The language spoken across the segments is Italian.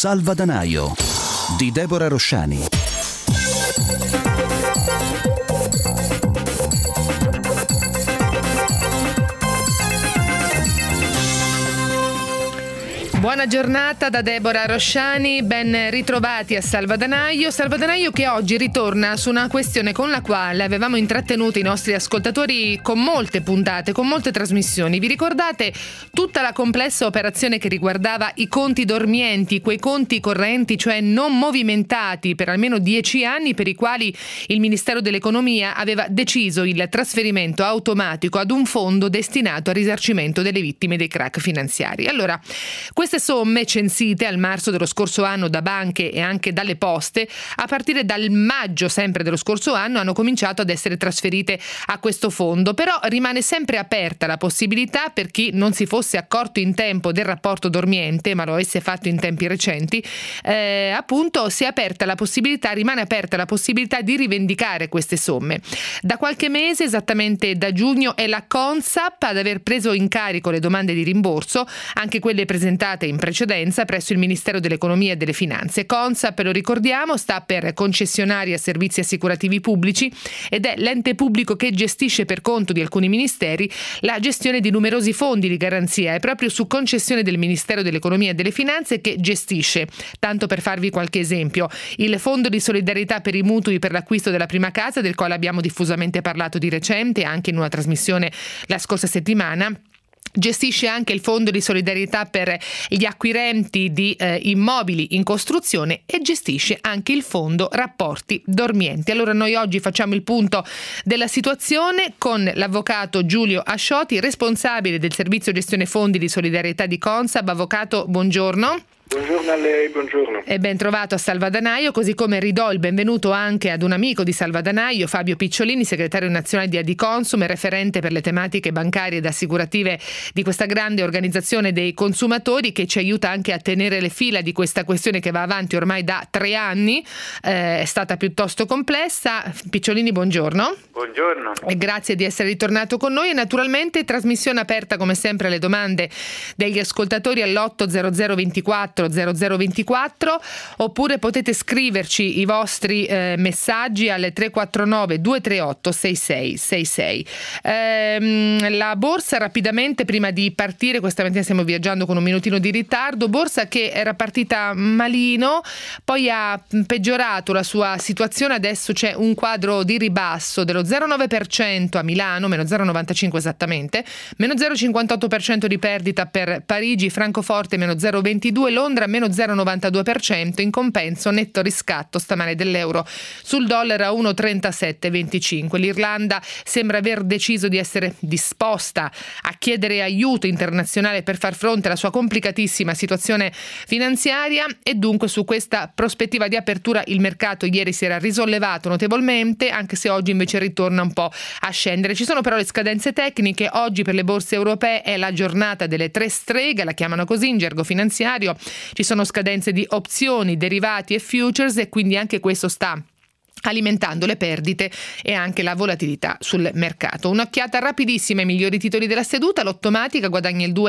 Salvadanaio di Deborah Rosciani. Buona giornata da Deborah Rosciani, ben ritrovati a Salvadanaio. Salvadanaio che oggi ritorna su una questione con la quale avevamo intrattenuto i nostri ascoltatori con molte puntate, con molte trasmissioni. Vi ricordate tutta la complessa operazione che riguardava i conti dormienti, quei conti correnti, cioè non movimentati per almeno 10 anni, per i quali il Ministero dell'Economia aveva deciso il trasferimento automatico ad un fondo destinato al risarcimento delle vittime dei crack finanziari. Allora, queste somme censite al marzo dello scorso anno da banche e anche dalle poste, a partire dal maggio sempre dello scorso anno, hanno cominciato ad essere trasferite a questo fondo. Però rimane sempre aperta la possibilità, per chi non si fosse accorto in tempo del rapporto dormiente, ma lo avesse fatto in tempi recenti, appunto rimane aperta la possibilità di rivendicare queste somme. Da qualche mese, esattamente da giugno, è la Consap ad aver preso in carico le domande di rimborso, anche quelle presentate in precedenza presso il Ministero dell'Economia e delle Finanze. Consap, lo ricordiamo, sta per concessionaria servizi assicurativi pubblici ed è l'ente pubblico che gestisce per conto di alcuni ministeri la gestione di numerosi fondi di garanzia. È proprio su concessione del Ministero dell'Economia e delle Finanze che gestisce, tanto per farvi qualche esempio, il Fondo di solidarietà per i mutui per l'acquisto della prima casa, del quale abbiamo diffusamente parlato di recente, anche in una trasmissione la scorsa settimana. Gestisce anche il fondo di solidarietà per gli acquirenti di immobili in costruzione e gestisce anche il fondo rapporti dormienti. Allora noi oggi facciamo il punto della situazione con l'avvocato Giulio Ascioti, responsabile del servizio gestione fondi di solidarietà di Consap. Avvocato, buongiorno. Buongiorno a lei, buongiorno. E ben trovato a Salvadanaio, così come ridò il benvenuto anche ad un amico di Salvadanaio, Fabio Picciolini, segretario nazionale di Adiconsum e referente per le tematiche bancarie ed assicurative di questa grande organizzazione dei consumatori, che ci aiuta anche a tenere le fila di questa questione che va avanti ormai da 3 anni, è stata piuttosto complessa. Picciolini, buongiorno. Buongiorno. E grazie di essere ritornato con noi e naturalmente trasmissione aperta come sempre alle domande degli ascoltatori all'800 24 0024, oppure potete scriverci i vostri messaggi alle 349 238 6666. La borsa, rapidamente prima di partire, questa mattina stiamo viaggiando con un minutino di ritardo, borsa che era partita malino, poi ha peggiorato la sua situazione, adesso c'è un quadro di ribasso dello 0,9% a Milano, meno 0,95 esattamente, meno 0,58% di perdita per Parigi, Francoforte meno 0,22%, Londra meno 0,92%, in compenso netto riscatto stamane dell'euro sul dollaro a 1,3725. L'Irlanda sembra aver deciso di essere disposta a chiedere aiuto internazionale per far fronte alla sua complicatissima situazione finanziaria e dunque su questa prospettiva di apertura il mercato ieri si era risollevato notevolmente, anche se oggi invece ritorna un po' a scendere. Ci sono però le scadenze tecniche. Oggi per le borse europee è la giornata delle 3 streghe, la chiamano così in gergo finanziario. Ci sono scadenze di opzioni, derivati e futures e quindi anche questo sta alimentando le perdite e anche la volatilità sul mercato. Un'occhiata rapidissima ai migliori titoli della seduta. L'Ottomatica guadagna il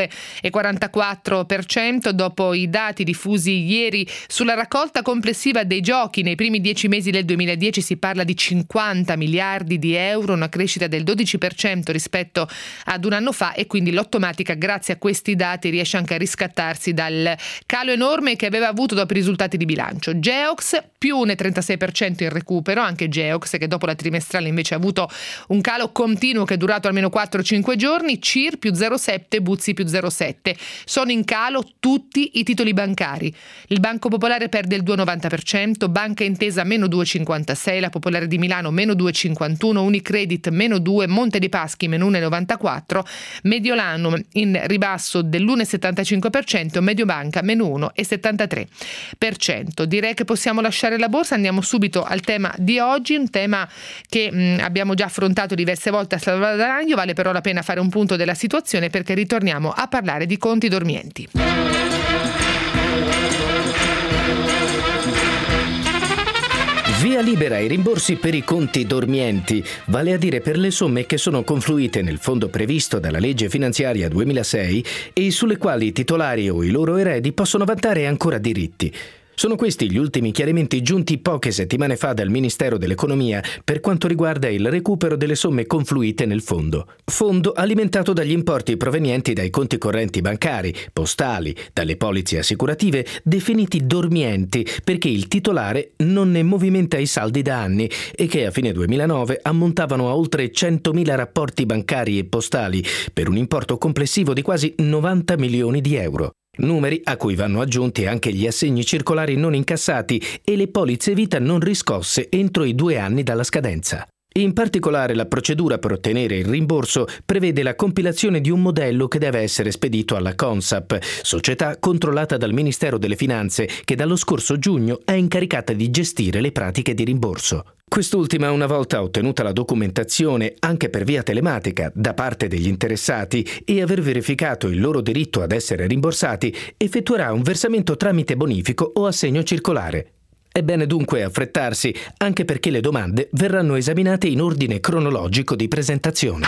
2,44% dopo i dati diffusi ieri sulla raccolta complessiva dei giochi. Nei primi 10 mesi del 2010 si parla di 50 miliardi di euro, una crescita del 12% rispetto ad un anno fa, e quindi l'Ottomatica grazie a questi dati riesce anche a riscattarsi dal calo enorme che aveva avuto dopo i risultati di bilancio. Geox più 1,36% in recupero, anche Geox che dopo la trimestrale invece ha avuto un calo continuo che è durato almeno 4-5 giorni, CIR più 0,7, Buzzi più 0,7. Sono in calo tutti i titoli bancari. Il Banco Popolare perde il 2,90%, Banca Intesa meno 2,56%, la Popolare di Milano meno 2,51%, Unicredit meno 2%, Monte dei Paschi meno 1,94%, Mediolanum in ribasso dell'1,75%, Mediobanca meno 1,73%. Direi che possiamo lasciare la borsa, andiamo subito al tema di oggi, un tema che abbiamo già affrontato diverse volte a Salvadanaio, vale però la pena fare un punto della situazione perché ritorniamo a parlare di conti dormienti. Via libera ai rimborsi per i conti dormienti, vale a dire per le somme che sono confluite nel fondo previsto dalla legge finanziaria 2006 e sulle quali i titolari o i loro eredi possono vantare ancora diritti. Sono questi gli ultimi chiarimenti giunti poche settimane fa dal Ministero dell'Economia per quanto riguarda il recupero delle somme confluite nel fondo alimentato dagli importi provenienti dai conti correnti bancari, postali, dalle polizze assicurative, definiti dormienti perché il titolare non ne movimenta i saldi da anni e che a fine 2009 ammontavano a oltre 100.000 rapporti bancari e postali per un importo complessivo di quasi 90 milioni di euro. Numeri a cui vanno aggiunti anche gli assegni circolari non incassati e le polizze vita non riscosse entro i 2 anni dalla scadenza. In particolare la procedura per ottenere il rimborso prevede la compilazione di un modello che deve essere spedito alla Consap, società controllata dal Ministero delle Finanze che dallo scorso giugno è incaricata di gestire le pratiche di rimborso. Quest'ultima, una volta ottenuta la documentazione anche per via telematica da parte degli interessati e aver verificato il loro diritto ad essere rimborsati, effettuerà un versamento tramite bonifico o assegno circolare. È bene dunque affrettarsi, anche perché le domande verranno esaminate in ordine cronologico di presentazione.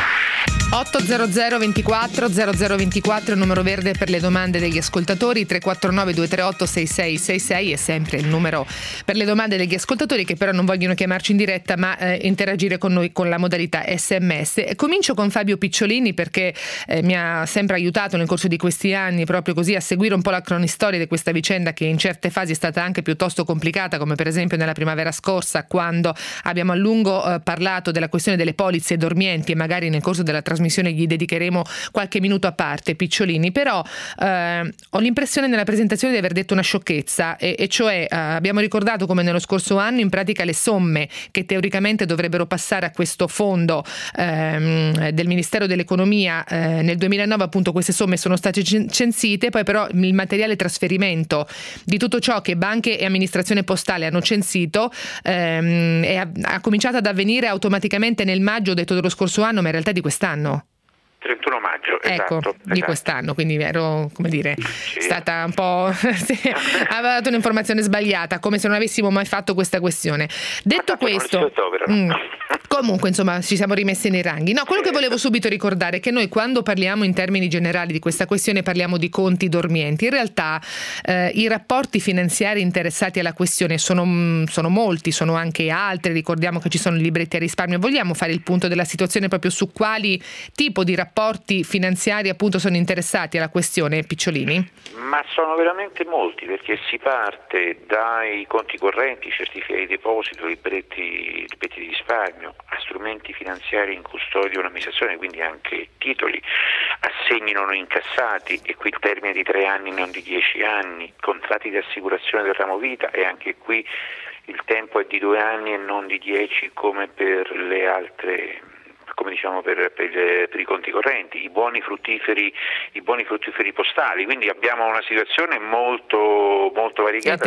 800 24 0024, il numero verde per le domande degli ascoltatori, 349 238 6666 è sempre il numero per le domande degli ascoltatori che però non vogliono chiamarci in diretta ma interagire con noi con la modalità SMS. Comincio con Fabio Picciolini perché mi ha sempre aiutato nel corso di questi anni proprio così a seguire un po' la cronistoria di questa vicenda che in certe fasi è stata anche piuttosto complicata, come per esempio nella primavera scorsa quando abbiamo a lungo parlato della questione delle polizze dormienti e magari nel corso della trasmissione gli dedicheremo qualche minuto a parte, Picciolini, però ho l'impressione nella presentazione di aver detto una sciocchezza e cioè abbiamo ricordato come nello scorso anno in pratica le somme che teoricamente dovrebbero passare a questo fondo del Ministero dell'Economia nel 2009 appunto queste somme sono state censite, poi però il materiale trasferimento di tutto ciò che banche e amministrazione postale hanno censito ha cominciato ad avvenire automaticamente nel maggio, ho detto dello scorso anno, ma in realtà di quest'anno. 31 maggio, ecco, esatto. Di quest'anno, quindi ero, come dire, stata un po'... aveva dato un'informazione sbagliata, come se non avessimo mai fatto questa questione. Detto questo... Comunque, insomma, ci siamo rimessi nei ranghi. No, quello che volevo subito ricordare è che noi quando parliamo in termini generali di questa questione parliamo di conti dormienti. In realtà i rapporti finanziari interessati alla questione sono molti, sono anche altri. Ricordiamo che ci sono libretti a risparmio. Vogliamo fare il punto della situazione proprio su quali tipo di rapporti finanziari appunto sono interessati alla questione, Picciolini? Ma sono veramente molti, perché si parte dai conti correnti, certificati di deposito, libretti di risparmio, a strumenti finanziari in custodia un'amministrazione, quindi anche titoli, assegni non incassati e qui il termine di 3 anni non di 10 anni, contratti di assicurazione del ramo vita e anche qui il tempo è di 2 anni e non di 10 come per le altre, come diciamo per i conti correnti, i buoni fruttiferi postali, quindi abbiamo una situazione molto variegata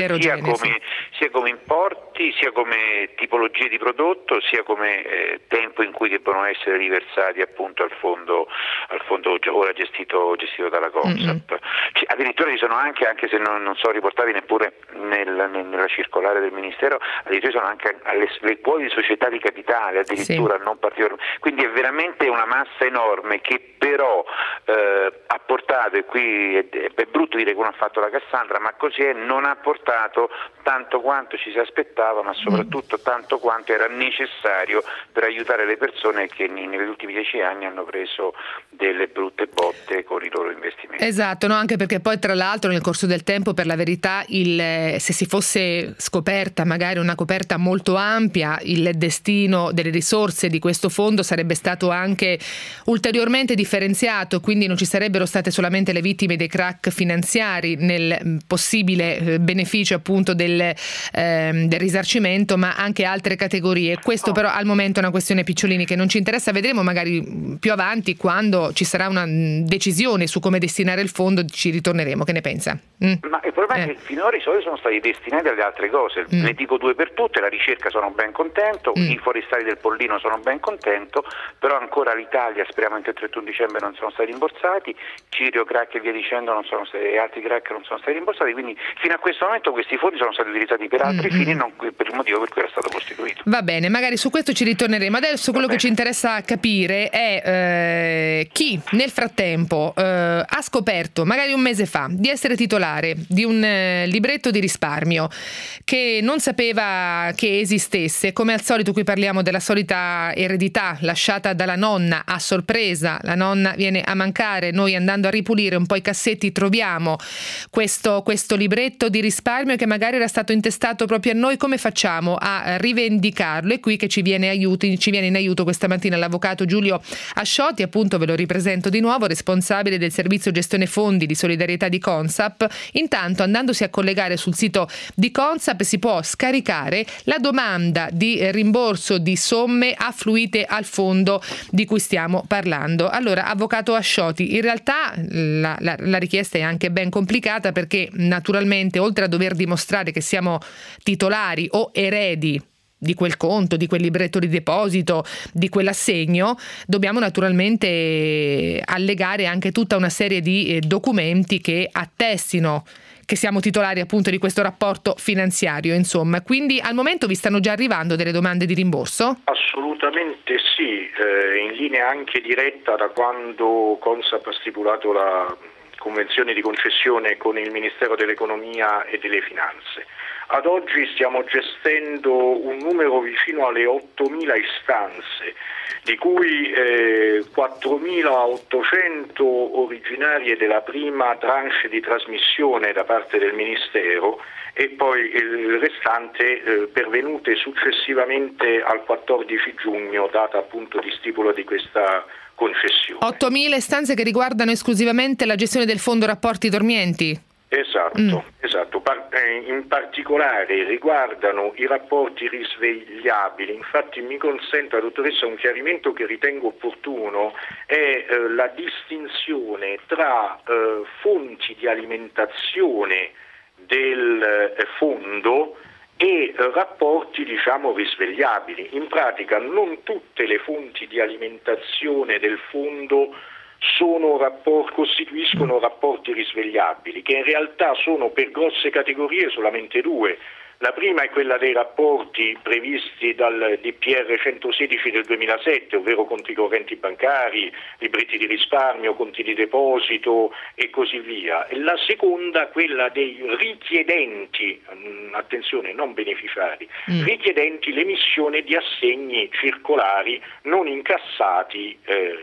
sia come importi, sia come tipologie di prodotto, sia come tempo in cui debbono essere riversati appunto al fondo ora gestito dalla Consap. Addirittura ci sono anche se non sono riportati neppure nella circolare del Ministero, addirittura sono anche le quote di società di capitale, addirittura non particolarmente. Quindi è veramente una massa enorme che però ha portato, e qui è brutto dire che non ha fatto la Cassandra, ma così è, non ha portato tanto quanto ci si aspettava, ma soprattutto tanto quanto era necessario per aiutare le persone che negli ultimi 10 anni hanno preso delle brutte botte con i loro investimenti. Esatto, no? Anche perché poi tra l'altro nel corso del tempo, per la verità, se si fosse scoperta magari una coperta molto ampia, il destino delle risorse di questo fondo sarebbe stato anche ulteriormente differenziato, quindi non ci sarebbero state solamente le vittime dei crack finanziari nel possibile beneficio appunto del risarcimento, ma anche altre categorie. Questo però al momento è una questione, Picciolini, che non ci interessa. Vedremo magari più avanti, quando ci sarà una decisione su come destinare destinare il fondo ci ritorneremo. Che ne pensa? Ma il problema è che finora i soldi sono stati destinati alle altre cose. Ne dico due per tutte: la ricerca sono ben contento, i forestali del Pollino sono ben contento, però ancora l'Italia, speriamo entro il 31 dicembre, non sono stati rimborsati, Cirio, crack e via dicendo non sono stati, e altri crack non sono stati rimborsati, quindi fino a questo momento questi fondi sono stati utilizzati per altri fini, non per il motivo per cui era stato costituito. Va bene, magari su questo ci ritorneremo. Adesso quello che ci interessa capire è chi nel frattempo ha scoperto, magari un mese fa, di essere titolare di un libretto di risparmio che non sapeva che esistesse. Come al solito qui parliamo della solita eredità lasciata dalla nonna a sorpresa. La nonna viene a mancare, noi andando a ripulire un po' i cassetti troviamo questo libretto di risparmio che magari era stato intestato proprio a noi. Come facciamo a rivendicarlo? È qui che ci viene in aiuto questa mattina l'avvocato Giulio Asciotti, appunto ve lo ripresento di nuovo, responsabile del servizio gestione fondi di solidarietà di Consap. Intanto, andandosi a collegare sul sito di Consap, si può scaricare la domanda di rimborso di somme affluite al fondo di cui stiamo parlando. Allora, avvocato Asciotti, in realtà la richiesta è anche ben complicata, perché naturalmente, oltre a dover dimostrare che siamo titolari o eredi di quel conto, di quel libretto di deposito, di quell'assegno, dobbiamo naturalmente allegare anche tutta una serie di documenti che attestino che siamo titolari appunto di questo rapporto finanziario, insomma. Quindi al momento vi stanno già arrivando delle domande di rimborso? Assolutamente sì, in linea anche diretta da quando Consap ha stipulato la convenzione di concessione con il Ministero dell'Economia e delle Finanze. Ad oggi stiamo gestendo un numero vicino alle 8.000 istanze, di cui 4.800 originarie della prima tranche di trasmissione da parte del Ministero e poi il restante pervenute successivamente al 14 giugno, data appunto di stipula di questa concessione. 8.000 istanze che riguardano esclusivamente la gestione del fondo rapporti dormienti? Esatto. In particolare riguardano i rapporti risvegliabili. Infatti mi consenta, dottoressa, un chiarimento che ritengo opportuno, è la distinzione tra fonti di alimentazione del fondo e rapporti, risvegliabili. In pratica non tutte le fonti di alimentazione del fondo costituiscono rapporti risvegliabili, che in realtà sono per grosse categorie solamente due. La prima è quella dei rapporti previsti dal DPR 116 del 2007, ovvero conti correnti bancari, libretti di risparmio, conti di deposito e così via. E la seconda, quella dei richiedenti, attenzione, non beneficiari, richiedenti l'emissione di assegni circolari non incassati.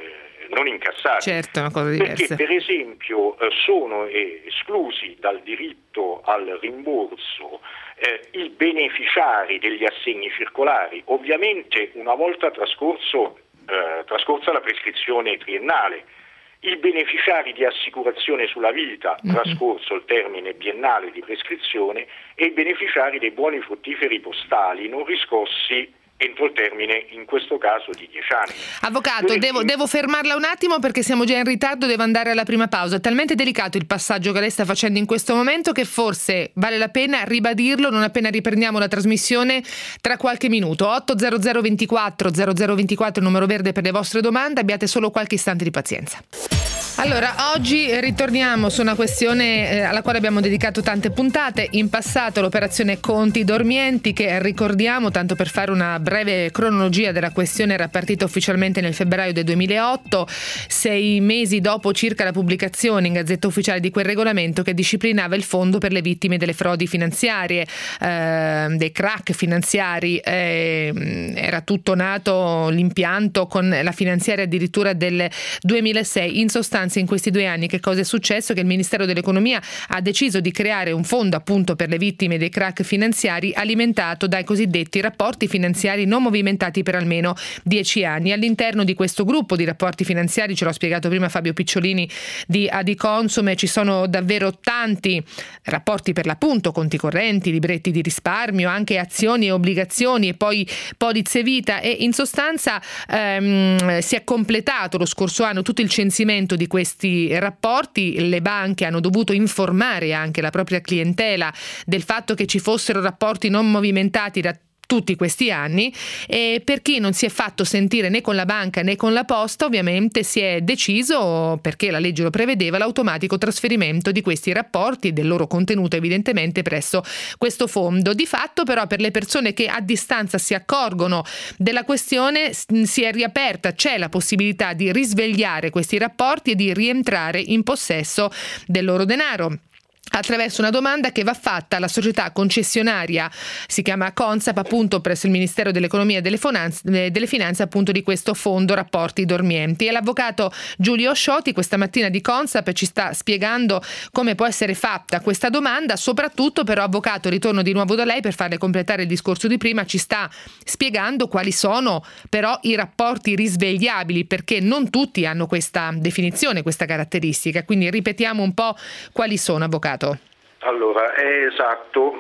Certo, una cosa diversa. Perché per esempio sono esclusi dal diritto al rimborso i beneficiari degli assegni circolari, ovviamente una volta trascorsa la prescrizione triennale, i beneficiari di assicurazione sulla vita, trascorso il termine biennale di prescrizione, e i beneficiari dei buoni fruttiferi postali non riscossi entro il termine, in questo caso, di 10 anni. Avvocato, devo fermarla un attimo perché siamo già in ritardo, devo andare alla prima pausa. È talmente delicato il passaggio che lei sta facendo in questo momento che forse vale la pena ribadirlo non appena riprendiamo la trasmissione tra qualche minuto. 800 24 0024, il numero verde per le vostre domande, abbiate solo qualche istante di pazienza. Allora, oggi ritorniamo su una questione alla quale abbiamo dedicato tante puntate. In passato l'operazione conti dormienti, che ricordiamo, tanto per fare una breve cronologia della questione, era partita ufficialmente nel febbraio del 2008, 6 mesi dopo circa la pubblicazione in Gazzetta Ufficiale di quel regolamento che disciplinava il fondo per le vittime delle frodi finanziarie, dei crack finanziari. Era tutto nato l'impianto con la finanziaria addirittura del 2006. In sostanza, in questi 2 anni che cosa è successo? Che il Ministero dell'Economia ha deciso di creare un fondo appunto per le vittime dei crack finanziari alimentato dai cosiddetti rapporti finanziari finanziari non movimentati per almeno 10 anni. All'interno di questo gruppo di rapporti finanziari, ce l'ho spiegato prima Fabio Picciolini di Adiconsum, ci sono davvero tanti rapporti per l'appunto, conti correnti, libretti di risparmio, anche azioni e obbligazioni e poi polizze vita, e in sostanza si è completato lo scorso anno tutto il censimento di questi rapporti. Le banche hanno dovuto informare anche la propria clientela del fatto che ci fossero rapporti non movimentati da tutti questi anni, e per chi non si è fatto sentire né con la banca né con la posta, ovviamente si è deciso, perché la legge lo prevedeva, l'automatico trasferimento di questi rapporti e del loro contenuto evidentemente presso questo fondo. Di fatto però per le persone che a distanza si accorgono della questione si è riaperta, c'è la possibilità di risvegliare questi rapporti e di rientrare in possesso del loro denaro attraverso una domanda che va fatta alla società concessionaria, si chiama Consap, appunto presso il Ministero dell'Economia e delle Finanze, appunto di questo fondo rapporti dormienti. E l'avvocato Giulio Scioti questa mattina di Consap ci sta spiegando come può essere fatta questa domanda. Soprattutto però, avvocato, ritorno di nuovo da lei per farle completare il discorso di prima, ci sta spiegando quali sono però i rapporti risvegliabili, perché non tutti hanno questa definizione, questa caratteristica, quindi ripetiamo un po' quali sono, avvocato. Allora, è esatto.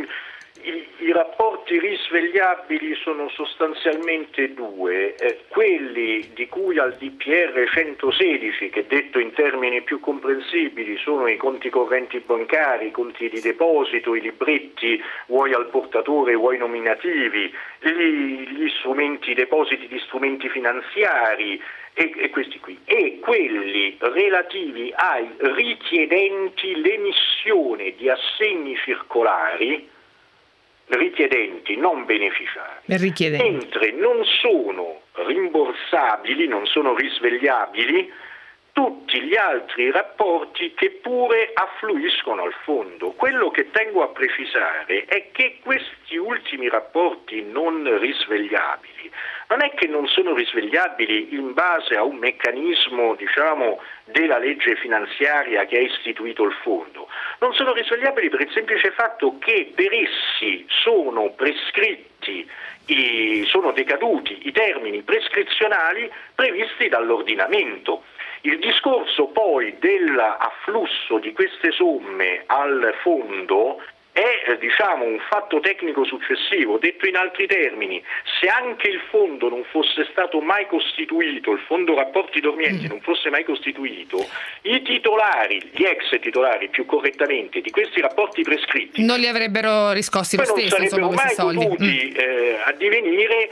I rapporti risvegliabili sono sostanzialmente due, quelli di cui al DPR 116, che detto in termini più comprensibili sono i conti correnti bancari, i conti di deposito, i libretti, vuoi al portatore, vuoi nominativi, gli strumenti, i depositi di strumenti finanziari, e questi qui, e quelli relativi ai richiedenti l'emissione di assegni circolari, richiedenti, non beneficiari, mentre non sono rimborsabili, non sono risvegliabili tutti gli altri rapporti che pure affluiscono al fondo. Quello che tengo a precisare è che questi ultimi rapporti non risvegliabili non è che non sono risvegliabili in base a un meccanismo, della legge finanziaria che ha istituito il fondo. Non sono risvegliabili per il semplice fatto che per essi sono prescritti, sono decaduti i termini prescrizionali previsti dall'ordinamento. Il discorso poi dell'afflusso di queste somme al fondo è un fatto tecnico successivo. Detto in altri termini, se anche il fondo non fosse stato mai costituito, il fondo rapporti dormienti non fosse mai costituito, i titolari, gli ex titolari più correttamente di questi rapporti prescritti non li avrebbero riscossi lo stesso, non sarebbero mai dovuti addivenire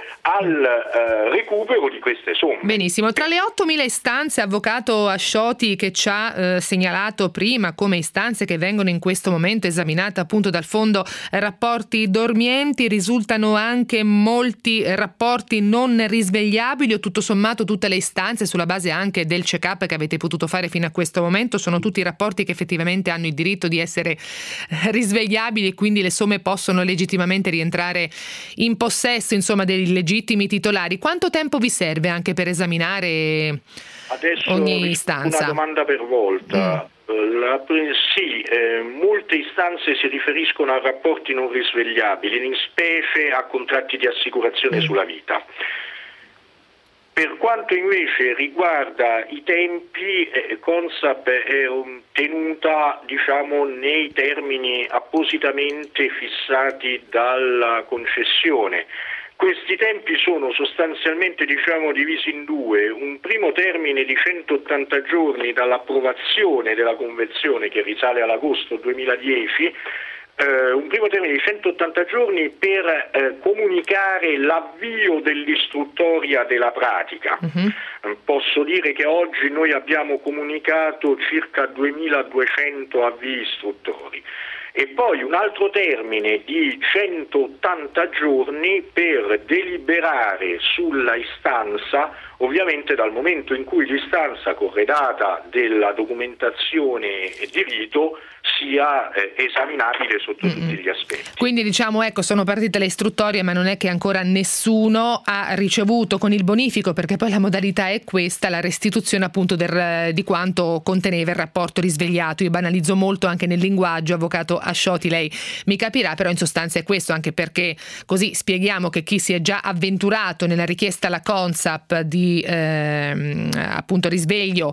al recupero di queste somme. Benissimo. Tra le 8.000 istanze, avvocato Ascioti, che ci ha segnalato prima come istanze che vengono in questo momento esaminate appunto dal fondo rapporti dormienti, risultano anche molti rapporti non risvegliabili, o tutto sommato tutte le istanze, sulla base anche del check-up che avete potuto fare fino a questo momento, sono tutti rapporti che effettivamente hanno il diritto di essere risvegliabili e quindi le somme possono legittimamente rientrare in possesso, dei legittimi titolari? Quanto tempo vi serve anche per esaminare ogni istanza? Una domanda per volta. Molte istanze si riferiscono a rapporti non risvegliabili, in specie a contratti di assicurazione sulla vita. Per quanto invece riguarda i tempi, Consap è tenuta nei termini appositamente fissati dalla concessione. Questi tempi sono sostanzialmente divisi in due: un primo termine di 180 giorni dall'approvazione della convenzione, che risale all'agosto 2010, un primo termine di 180 giorni per comunicare l'avvio dell'istruttoria della pratica. Posso dire che oggi noi abbiamo comunicato circa 2.200 avvii istruttori. E poi un altro termine di 180 giorni per deliberare sulla istanza ovviamente dal momento in cui l'istanza corredata della documentazione di rito sia esaminabile sotto tutti gli aspetti. Quindi sono partite le istruttorie, ma non è che ancora nessuno ha ricevuto con il bonifico, perché poi la modalità è questa, la restituzione appunto di quanto conteneva il rapporto risvegliato. Io banalizzo molto anche nel linguaggio, avvocato Ascioti, lei mi capirà, però in sostanza è questo, anche perché così spieghiamo che chi si è già avventurato nella richiesta alla Consap di appunto risveglio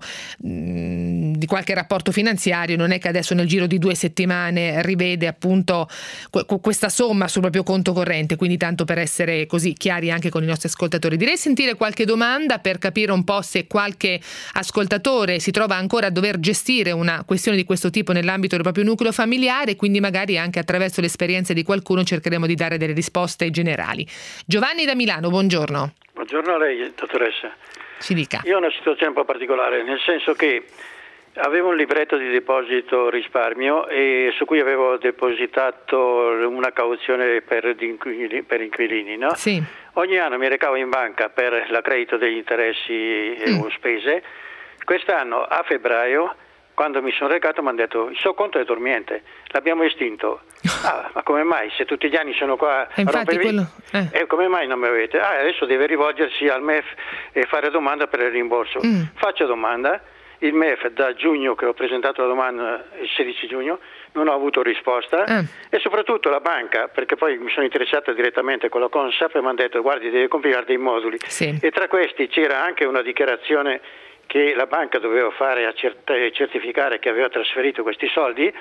di qualche rapporto finanziario, non è che adesso nel giro di 2 settimane rivede appunto questa somma sul proprio conto corrente, quindi tanto per essere così chiari anche con i nostri ascoltatori. Direi sentire qualche domanda per capire un po' se qualche ascoltatore si trova ancora a dover gestire una questione di questo tipo nell'ambito del proprio nucleo familiare, quindi magari anche attraverso le esperienze di qualcuno cercheremo di dare delle risposte generali. Giovanni da Milano, buongiorno. Buongiorno a lei, dottoressa. Ci dica. Io ho una situazione un po' particolare, nel senso che avevo un libretto di deposito risparmio e su cui avevo depositato una cauzione per inquilini, no? Sì. Ogni anno mi recavo in banca per l'accredito degli interessi o spese. Quest'anno a febbraio, quando mi sono recato, mi hanno detto il suo conto è dormiente, l'abbiamo estinto. Ma come mai? Se tutti gli anni sono qua a rompervi, come mai non mi avete? Adesso deve rivolgersi al MEF e fare domanda per il rimborso. Faccio domanda. Il MEF da giugno, che ho presentato la domanda il 16 giugno, non ho avuto risposta e soprattutto la banca, perché poi mi sono interessato direttamente con la Consap e mi hanno detto guardi, deve compilare dei moduli. Sì. E tra questi c'era anche una dichiarazione che la banca doveva fare a certificare che aveva trasferito questi soldi,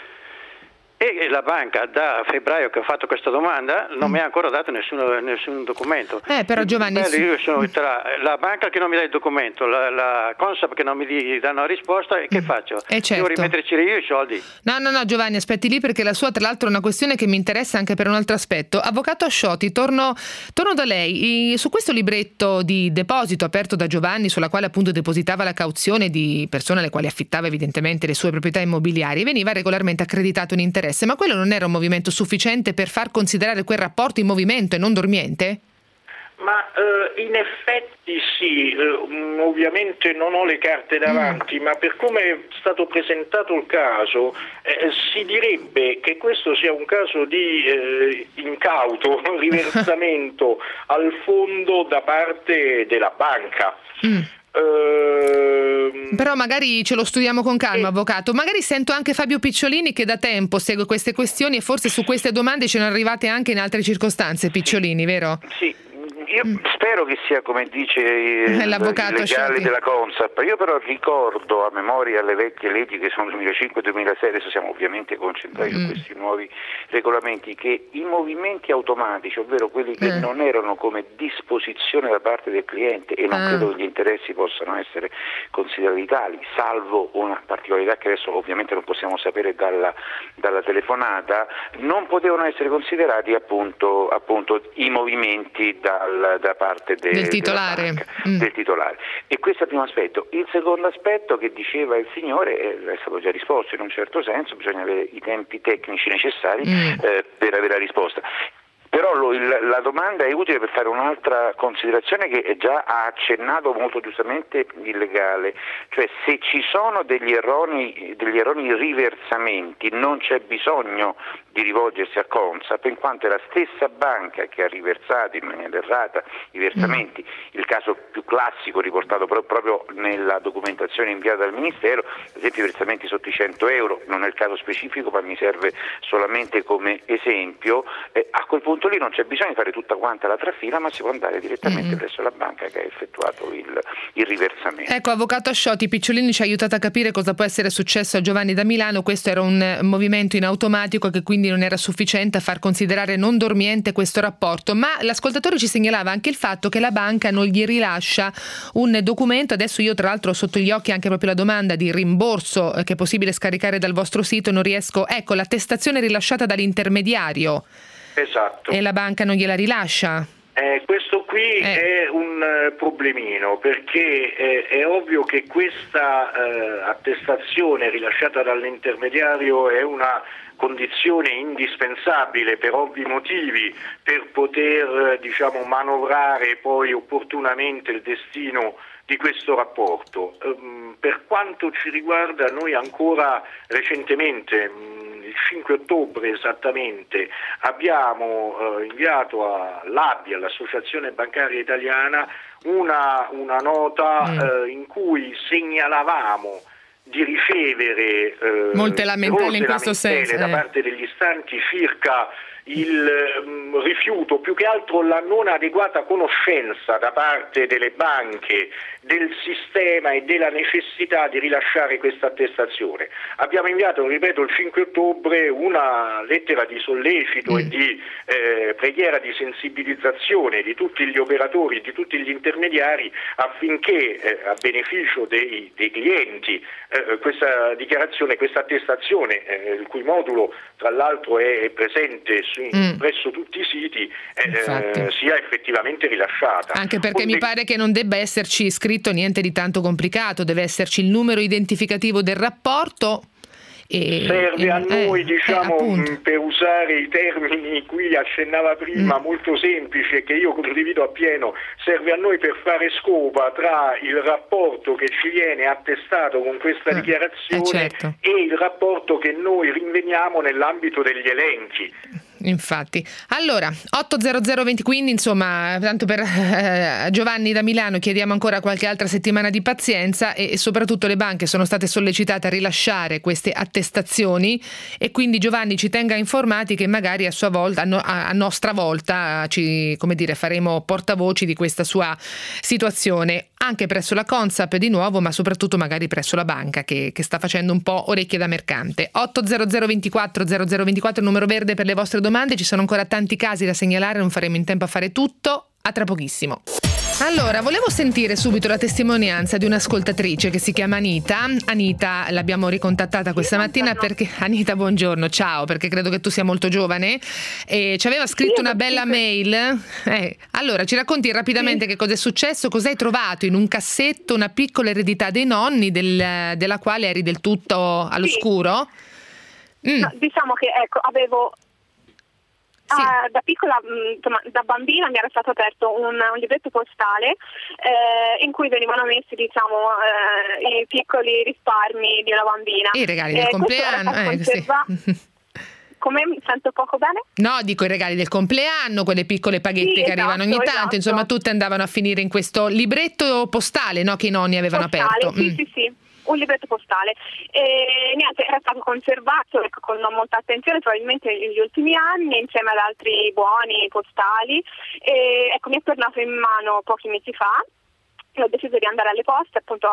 e la banca da febbraio che ho fatto questa domanda non mi ha ancora dato nessun documento. Però Giovanni, io sono tra la banca che non mi dà il documento, la Consap che non mi danno la risposta, e che faccio? Certo. Devo rimetterci io i soldi? No Giovanni, aspetti lì, perché la sua tra l'altro è una questione che mi interessa anche per un altro aspetto. Avvocato Ascioti, torno da lei. Su questo libretto di deposito aperto da Giovanni, sulla quale appunto depositava la cauzione di persone alle quali affittava evidentemente le sue proprietà immobiliari, veniva regolarmente accreditato un interesse. Ma quello non era un movimento sufficiente per far considerare quel rapporto in movimento e non dormiente? Ma in effetti sì, ovviamente non ho le carte davanti, ma per come è stato presentato il caso si direbbe che questo sia un caso di incauto, riversamento al fondo da parte della banca. Però magari ce lo studiamo con calma, avvocato. Magari sento anche Fabio Picciolini, che da tempo segue queste questioni e forse su queste domande ce ne arrivate anche in altre circostanze. Picciolini, vero? Sì. Io spero che sia come dice il legale della Consap. Io però ricordo a memoria le vecchie leggi che sono 2005-2006, adesso siamo ovviamente concentrati su questi nuovi regolamenti, che i movimenti automatici, ovvero quelli che non erano come disposizione da parte del cliente, e non credo che gli interessi possano essere considerati tali, salvo una particolarità che adesso ovviamente non possiamo sapere dalla telefonata, non potevano essere considerati appunto i movimenti da parte del titolare. Del titolare. E questo è il primo aspetto. Il secondo aspetto che diceva il signore è stato già risposto in un certo senso, bisogna avere i tempi tecnici necessari per avere la risposta. Però la domanda è utile per fare un'altra considerazione che già ha accennato molto giustamente il legale, cioè se ci sono degli erroni riversamenti non c'è bisogno di rivolgersi a Consap, in quanto è la stessa banca che ha riversato in maniera errata i versamenti. Il caso più classico riportato proprio nella documentazione inviata dal Ministero, ad esempio i versamenti sotto i 100 euro, non è il caso specifico ma mi serve solamente come esempio, a quel punto lì non c'è bisogno di fare tutta quanta la trafila, ma si può andare direttamente presso la banca che ha effettuato il riversamento. Ecco, avvocato Ascioti, Picciolini ci ha aiutato a capire cosa può essere successo a Giovanni da Milano. Questo era un movimento in automatico che quindi non era sufficiente a far considerare non dormiente questo rapporto, ma l'ascoltatore ci segnalava anche il fatto che la banca non gli rilascia un documento. Adesso io tra l'altro ho sotto gli occhi anche proprio la domanda di rimborso che è possibile scaricare dal vostro sito, non riesco, l'attestazione rilasciata dall'intermediario. Esatto. E la banca non gliela rilascia? Questo qui è un problemino, perché è ovvio che questa attestazione rilasciata dall'intermediario è una condizione indispensabile per ovvi motivi per poter manovrare poi opportunamente il destino di questo rapporto. Per quanto ci riguarda, noi ancora recentemente, il 5 ottobre esattamente, abbiamo inviato all'ABI, all'Associazione Bancaria Italiana, una nota in cui segnalavamo di ricevere molte lamentele in questo senso da parte degli istanti circa il rifiuto, più che altro la non adeguata conoscenza da parte delle banche del sistema e della necessità di rilasciare questa attestazione. Abbiamo inviato, ripeto, il 5 ottobre una lettera di sollecito e di preghiera di sensibilizzazione di tutti gli operatori, di tutti gli intermediari, affinché a beneficio dei clienti questa dichiarazione, questa attestazione, il cui modulo tra l'altro è presente presso tutti i siti, sia effettivamente rilasciata. Anche perché mi pare che non debba esserci scritto niente di tanto complicato, deve esserci il numero identificativo del rapporto. Serve a noi, per usare i termini cui accennava prima, molto semplice, che io condivido appieno, serve a noi per fare scopa tra il rapporto che ci viene attestato con questa dichiarazione e il rapporto che noi rinveniamo nell'ambito degli elenchi. Infatti. Allora, 80020, quindi insomma, tanto per Giovanni da Milano chiediamo ancora qualche altra settimana di pazienza e soprattutto le banche sono state sollecitate a rilasciare queste attestazioni e quindi Giovanni ci tenga informati che magari a sua volta, a nostra volta, faremo portavoci di questa sua situazione, anche presso la Consap di nuovo, ma soprattutto magari presso la banca che sta facendo un po' orecchie da mercante. 80024 0024, numero verde per le vostre domande, ci sono ancora tanti casi da segnalare, non faremo in tempo a fare tutto, a tra pochissimo. Allora, volevo sentire subito la testimonianza di un'ascoltatrice che si chiama Anita. Anita l'abbiamo ricontattata questa mattina perché, Anita, buongiorno, ciao, perché credo che tu sia molto giovane e ci aveva scritto una bella mail. Allora, ci racconti rapidamente che cosa è successo, cosa hai trovato in un cassetto, una piccola eredità dei nonni della quale eri del tutto all'oscuro? No, diciamo che avevo... da piccola, da bambina mi era stato aperto un libretto postale in cui venivano messi i piccoli risparmi di una bambina. I regali del compleanno. Come? Mi sento poco bene? No, dico i regali del compleanno, quelle piccole paghette che arrivano ogni tanto, insomma tutte andavano a finire in questo libretto postale, no, che i nonni avevano aperto. Sì. Un libretto postale e niente, era stato conservato con non molta attenzione probabilmente negli ultimi anni insieme ad altri buoni postali e mi è tornato in mano pochi mesi fa e ho deciso di andare alle poste appunto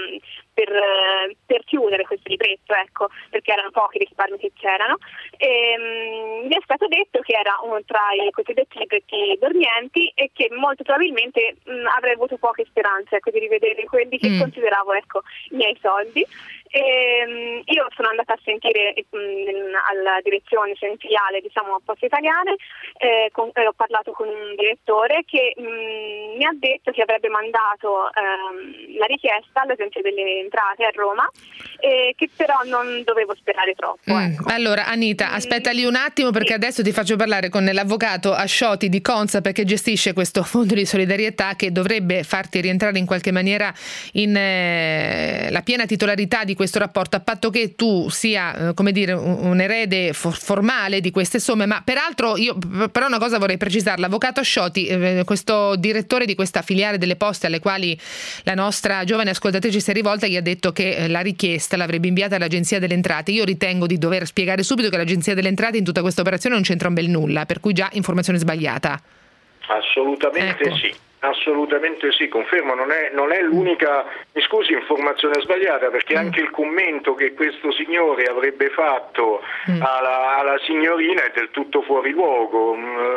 per chiudere questo libretto, perché erano pochi i risparmi che c'erano e mi è stato detto che era uno tra i cosiddetti libretti dormienti e che molto probabilmente avrei avuto poche speranze di rivedere quelli che consideravo i miei soldi. Io sono andata a sentire alla direzione filiale Poste Italiane, ho parlato con un direttore che mi ha detto che avrebbe mandato la richiesta all'Agenzia delle Entrate a Roma che però non dovevo sperare troppo. Allora Anita, aspetta lì un attimo perché adesso ti faccio parlare con l'avvocato Ascioti di Consap che gestisce questo fondo di solidarietà che dovrebbe farti rientrare in qualche maniera in la piena titolarità di questo rapporto, a patto che tu sia un erede formale di queste somme. Ma peraltro io però una cosa vorrei precisare: l'avvocato Ascioti, questo direttore di questa filiale delle poste alle quali la nostra giovane ascoltatrice si è rivolta, gli ha detto che la richiesta l'avrebbe inviata all'Agenzia delle Entrate. Io ritengo di dover spiegare subito che l'Agenzia delle Entrate in tutta questa operazione non c'entra un bel nulla, per cui già informazione sbagliata. Assolutamente sì. Assolutamente sì, confermo, non è l'unica, mi scusi, informazione sbagliata, perché anche il commento che questo signore avrebbe fatto alla signorina è del tutto fuori luogo.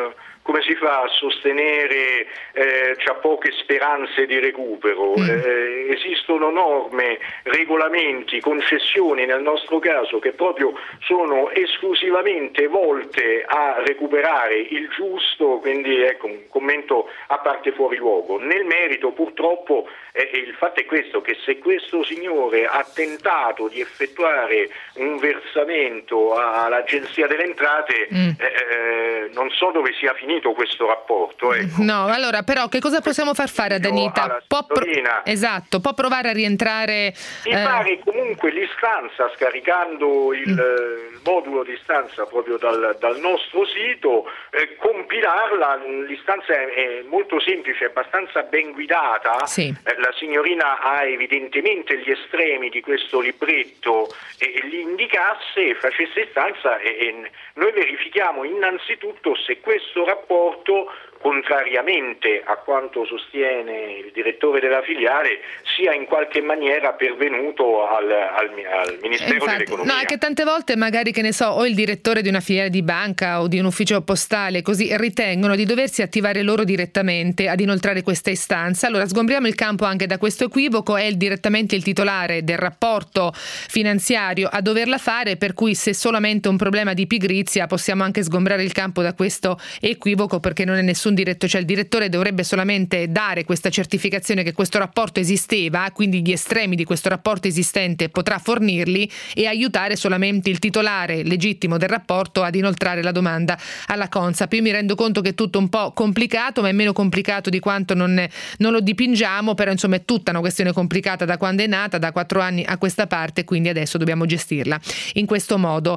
come si fa a sostenere c'ha poche speranze di recupero? Esistono norme, regolamenti, concessioni nel nostro caso che proprio sono esclusivamente volte a recuperare il giusto, quindi ecco un commento a parte fuori luogo. Nel merito purtroppo il fatto è questo, che se questo signore ha tentato di effettuare un versamento all'Agenzia delle Entrate, non so dove sia finito questo rapporto. Ecco. No, allora però che cosa possiamo far fare ad Anita? Può provare a rientrare? Mi pare comunque l'istanza, scaricando il modulo di istanza proprio dal nostro sito, compilarla. L'istanza è molto semplice, è abbastanza ben guidata. Sì. La signorina ha evidentemente gli estremi di questo libretto e li indicasse, facesse istanza e noi verifichiamo innanzitutto se questo rapporto, contrariamente a quanto sostiene il direttore della filiale, sia in qualche maniera pervenuto al Ministero dell'Economia. No, è che tante volte magari, che ne so, o il direttore di una filiale di banca o di un ufficio postale così ritengono di doversi attivare loro direttamente ad inoltrare questa istanza. Allora sgombriamo il campo anche da questo equivoco, è direttamente il titolare del rapporto finanziario a doverla fare, per cui se solamente un problema di pigrizia possiamo anche sgombrare il campo da questo equivoco, perché non è nessun diretto, cioè il direttore dovrebbe solamente dare questa certificazione che questo rapporto esisteva, quindi gli estremi di questo rapporto esistente potrà fornirli e aiutare solamente il titolare legittimo del rapporto ad inoltrare la domanda alla Consap. Io mi rendo conto che è tutto un po' complicato, ma è meno complicato di quanto non lo dipingiamo, però insomma è tutta una questione complicata da quando è nata, da 4 anni a questa parte, quindi adesso dobbiamo gestirla in questo modo.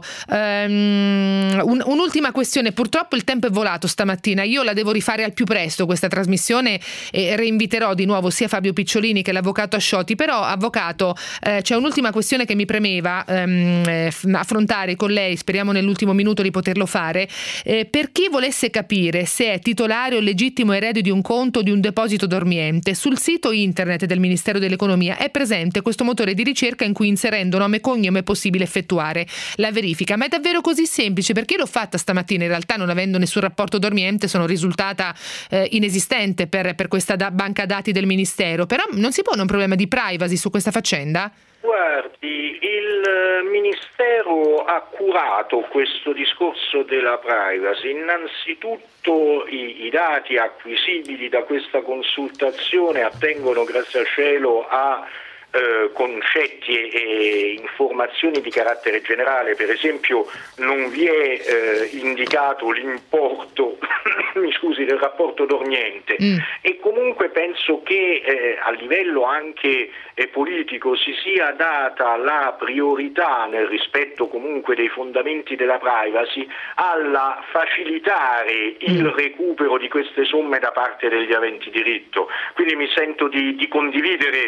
Un'ultima questione, purtroppo il tempo è volato stamattina, io la devo rifare al più presto questa trasmissione e reinviterò di nuovo sia Fabio Picciolini che l'avvocato Asciotti. Però avvocato, c'è un'ultima questione che mi premeva affrontare con lei, speriamo nell'ultimo minuto di poterlo fare, per chi volesse capire se è titolare o legittimo erede di un conto o di un deposito dormiente. Sul sito internet del Ministero dell'Economia è presente questo motore di ricerca in cui inserendo nome e cognome è possibile effettuare la verifica, ma è davvero così semplice? Perché l'ho fatta stamattina, in realtà non avendo nessun rapporto dormiente sono risultata inesistente per questa banca dati del Ministero, però non si pone un problema di privacy su questa faccenda? Guardi, il Ministero ha curato questo discorso della privacy. Innanzitutto i dati acquisibili da questa consultazione attengono, grazie al cielo, a concetti e informazioni di carattere generale. Per esempio non vi è indicato l'importo del rapporto dormiente e comunque penso che a livello anche politico si sia data la priorità, nel rispetto comunque dei fondamenti della privacy, alla facilitare il recupero di queste somme da parte degli aventi diritto. Quindi mi sento di condividere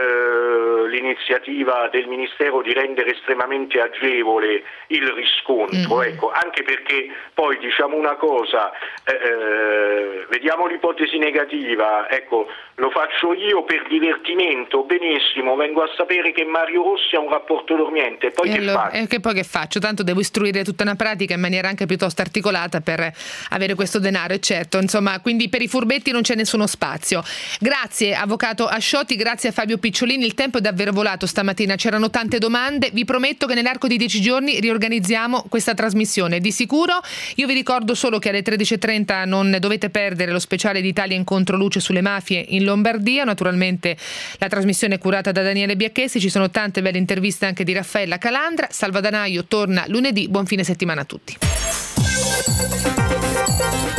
l'iniziativa del Ministero di rendere estremamente agevole il riscontro, ecco, anche perché poi diciamo una cosa, vediamo l'ipotesi negativa, ecco, lo faccio io per divertimento, benissimo, vengo a sapere che Mario Rossi ha un rapporto dormiente, poi che faccio? Che poi che faccio? Tanto devo istruire tutta una pratica in maniera anche piuttosto articolata per avere questo denaro, e certo, insomma, quindi per i furbetti non c'è nessuno spazio. Grazie avvocato Asciotti, grazie a Fabio Picciolini, il tempo è davvero volato stamattina, c'erano tante domande, vi prometto che nell'arco di 10 giorni riorganizziamo questa trasmissione, di sicuro. Io vi ricordo solo che alle 13.30 non dovete perdere lo speciale di Italia in Controluce sulle mafie in Lombardia, naturalmente la trasmissione è curata da Daniele Biacchesi, ci sono tante belle interviste anche di Raffaella Calandra. Salvadanaio torna lunedì, buon fine settimana a tutti.